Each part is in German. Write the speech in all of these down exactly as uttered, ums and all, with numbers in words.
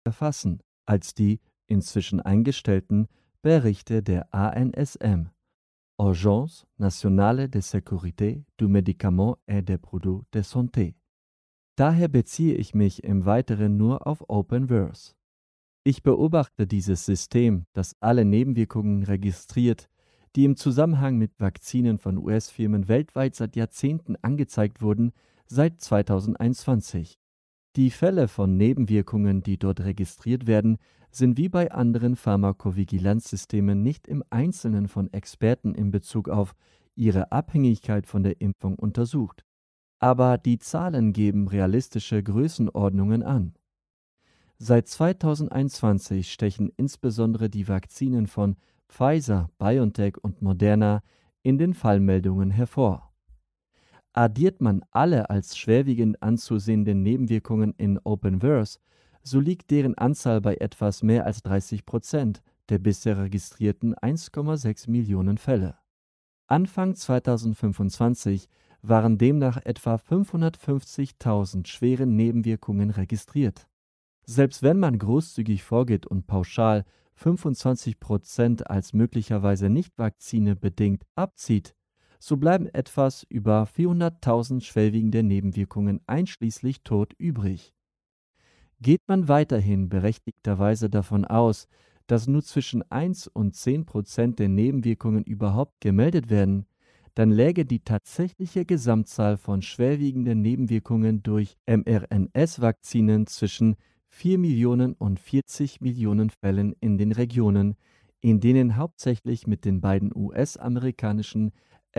erfassen als die inzwischen eingestellten Berichte der A N S M, Agence Nationale de Sécurité du Médicament et des Produits de Santé. Daher beziehe ich mich im Weiteren nur auf Openverse. Ich beobachte dieses System, das alle Nebenwirkungen registriert, die im Zusammenhang mit Vakzinen von U S-Firmen weltweit seit Jahrzehnten angezeigt wurden, seit zweitausendeinundzwanzig. Die Fälle von Nebenwirkungen, die dort registriert werden, sind wie bei anderen Pharmakovigilanzsystemen nicht im Einzelnen von Experten in Bezug auf ihre Abhängigkeit von der Impfung untersucht. Aber die Zahlen geben realistische Größenordnungen an. Seit zweitausendeinundzwanzig stechen insbesondere die Vakzinen von Pfizer, BioNTech und Moderna in den Fallmeldungen hervor. Addiert man alle als schwerwiegend anzusehenden Nebenwirkungen in Openverse, so liegt deren Anzahl bei etwas mehr als dreißig Prozent der bisher registrierten eins Komma sechs Millionen Fälle. Anfang zweitausendfünfundzwanzig waren demnach etwa fünfhundertfünfzigtausend schwere Nebenwirkungen registriert. Selbst wenn man großzügig vorgeht und pauschal fünfundzwanzig Prozent als möglicherweise nicht vakzinebedingt abzieht, so bleiben etwas über vierhunderttausend schwerwiegende Nebenwirkungen einschließlich Tod übrig. Geht man weiterhin berechtigterweise davon aus, dass nur zwischen eins und zehn Prozent der Nebenwirkungen überhaupt gemeldet werden, dann läge die tatsächliche Gesamtzahl von schwerwiegenden Nebenwirkungen durch mRNA-Vakzinen zwischen vier Millionen und vierzig Millionen Fällen in den Regionen, in denen hauptsächlich mit den beiden U S-amerikanischen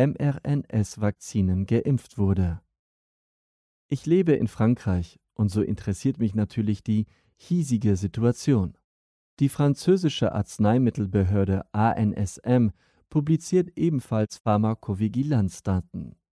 mRNA-Vakzinen geimpft wurde. Ich lebe in Frankreich und so interessiert mich natürlich die hiesige Situation. Die französische Arzneimittelbehörde A N S M publiziert ebenfalls Pharmakovigilanzdaten.